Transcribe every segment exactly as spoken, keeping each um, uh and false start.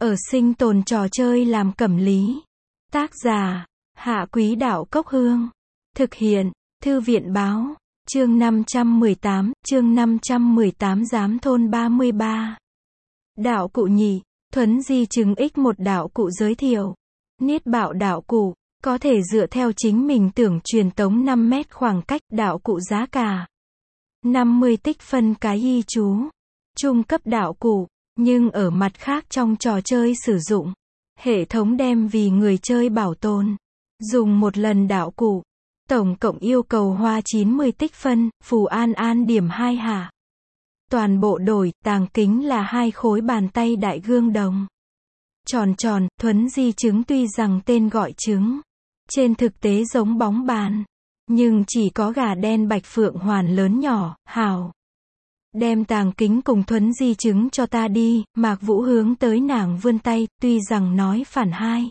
Ở sinh tồn trò chơi làm cẩm lý. Tác giả, Hạ Quý Đạo Cốc Hương. Thực hiện, Thư viện Báo. Chương năm trăm mười tám, chương năm trăm mười tám Giám thôn ba mươi ba. Đạo cụ nhị, thuấn di chứng ích một đạo cụ giới thiệu. Niết bạo đạo cụ, có thể dựa theo chính mình tưởng truyền tống năm mét khoảng cách, đạo cụ giá cả năm mươi tích phân cái y chú. Trung cấp đạo cụ, nhưng ở mặt khác trong trò chơi sử dụng. Hệ thống đem vì người chơi bảo tồn. Dùng một lần đạo cụ. Tổng cộng yêu cầu hoa chín mươi tích phân, phù an an điểm hai hạ. Toàn bộ đổi, tàng kính là hai khối bàn tay đại gương đồng. Tròn tròn, thuấn di trứng tuy rằng tên gọi trứng. Trên thực tế giống bóng bàn. Nhưng chỉ có gà đen bạch phượng hoàn lớn nhỏ, hào. Đem tàng kính cùng thuấn di trứng cho ta đi, Mạc Vũ hướng tới nàng vươn tay, tuy rằng nói phản hai.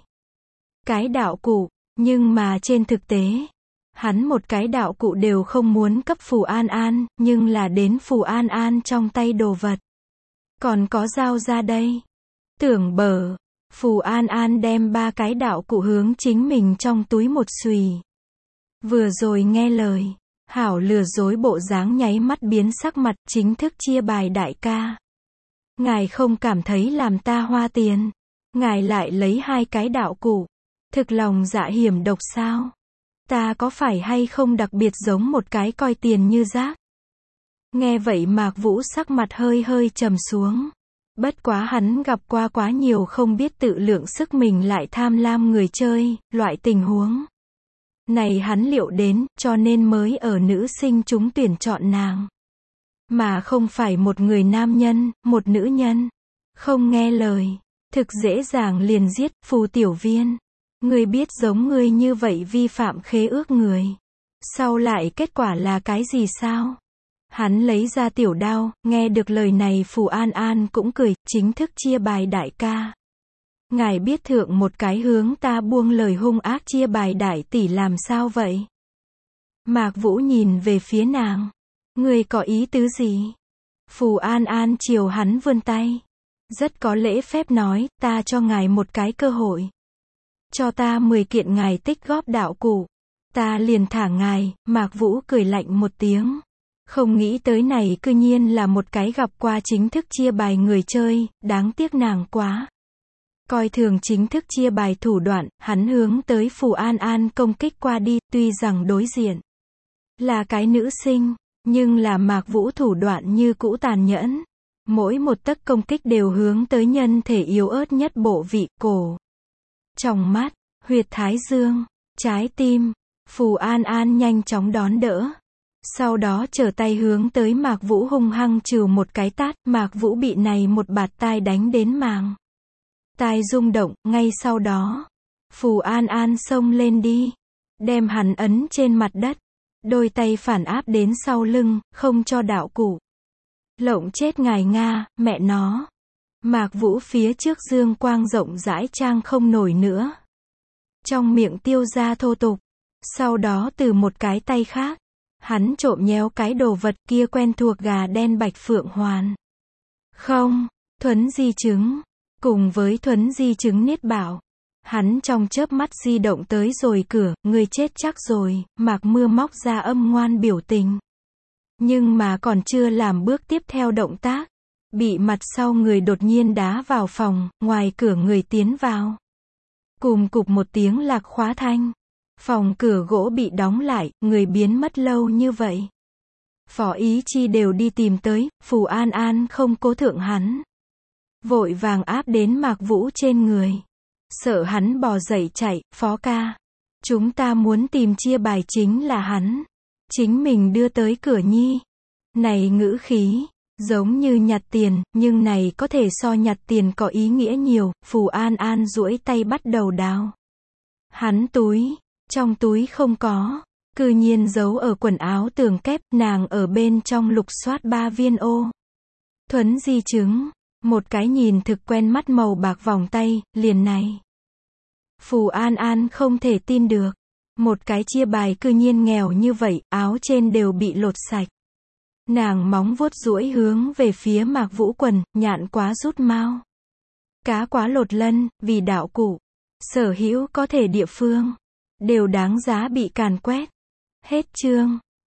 Cái đạo cụ, nhưng mà trên thực tế, hắn một cái đạo cụ đều không muốn cấp phù an an, nhưng là đến phù an an trong tay đồ vật. Còn có giao ra đây. Tưởng bở, phù an an đem ba cái đạo cụ hướng chính mình trong túi một xùy. Vừa rồi nghe lời. Hảo lừa dối bộ dáng nháy mắt biến sắc mặt, chính thức chia bài đại ca. Ngài không cảm thấy làm ta hoa tiền. Ngài lại lấy hai cái đạo cụ. Thực lòng dạ hiểm độc sao? Ta có phải hay không đặc biệt giống một cái coi tiền như rác? Nghe vậy Mạc Vũ sắc mặt hơi hơi trầm xuống. Bất quá hắn gặp qua quá nhiều không biết tự lượng sức mình lại tham lam người chơi, loại tình huống này hắn liệu đến, cho nên mới ở nữ sinh chúng tuyển chọn nàng. Mà không phải một người nam nhân, một nữ nhân. Không nghe lời. Thực dễ dàng liền giết, phù tiểu viên. Ngươi biết giống ngươi như vậy vi phạm khế ước người. Sau lại kết quả là cái gì sao? Hắn lấy ra tiểu đao, nghe được lời này phù an an cũng cười, chính thức chia bài đại ca. Ngài biết thượng một cái hướng ta buông lời hung ác chia bài đại tỷ làm sao vậy? Mạc Vũ nhìn về phía nàng. Ngươi có ý tứ gì? Phù an an chiều hắn vươn tay. Rất có lễ phép nói, ta cho ngài một cái cơ hội. Cho ta mười kiện ngài tích góp đạo cụ. Ta liền thả ngài, Mạc Vũ cười lạnh một tiếng. Không nghĩ tới này cư nhiên là một cái gặp qua chính thức chia bài người chơi, đáng tiếc nàng quá. Coi thường chính thức chia bài thủ đoạn, hắn hướng tới phù an an công kích qua đi, tuy rằng đối diện là cái nữ sinh, nhưng là Mạc Vũ thủ đoạn như cũ tàn nhẫn. Mỗi một tấc công kích đều hướng tới nhân thể yếu ớt nhất bộ vị, cổ, tròng mắt, huyệt thái dương, trái tim. Phù an an nhanh chóng đón đỡ. Sau đó trở tay hướng tới Mạc Vũ hung hăng trừ một cái tát, Mạc Vũ bị này một bạt tai đánh đến màng tai rung động, ngay sau đó, phù an an xông lên đi, đem hắn ấn trên mặt đất, đôi tay phản áp đến sau lưng, không cho đạo cụ. Lộng chết ngài Nga, mẹ nó. Mạc Vũ phía trước dương quang rộng rãi trang không nổi nữa. Trong miệng tiêu ra thô tục, sau đó từ một cái tay khác, hắn trộm nhéo cái đồ vật kia quen thuộc gà đen bạch phượng hoàn. Không, thuấn di trứng. Cùng với thuấn di trứng niết bảo. Hắn trong chớp mắt di động tới rồi cửa, người chết chắc rồi, Mạc Mưa móc ra âm ngoan biểu tình. Nhưng mà còn chưa làm bước tiếp theo động tác. Bị mặt sau người đột nhiên đá vào phòng, ngoài cửa người tiến vào. Cùm cục một tiếng lạc khóa thanh. Phòng cửa gỗ bị đóng lại, người biến mất lâu như vậy. Phó Ý Chi đều đi tìm tới, phù an an không cố thượng hắn. Vội vàng áp đến Mạc Vũ trên người. Sợ hắn bò dậy chạy, phó ca. Chúng ta muốn tìm chia bài chính là hắn. Chính mình đưa tới cửa nhi. Này ngữ khí, giống như nhặt tiền, nhưng này có thể so nhặt tiền có ý nghĩa nhiều. Phù an an duỗi tay bắt đầu đào. Hắn túi, trong túi không có. Cư nhiên giấu ở quần áo tường kép, nàng ở bên trong lục soát ba viên ô. Thuấn di trứng. Một cái nhìn thực quen mắt màu bạc vòng tay, liền này. Phù an an không thể tin được. Một cái chia bài cư nhiên nghèo như vậy, áo trên đều bị lột sạch. Nàng móng vuốt duỗi hướng về phía Mạc Vũ quần, nhạn quá rút mau. Cá quá lột lân, vì đạo cụ, sở hữu có thể địa phương, đều đáng giá bị càn quét. Hết chương.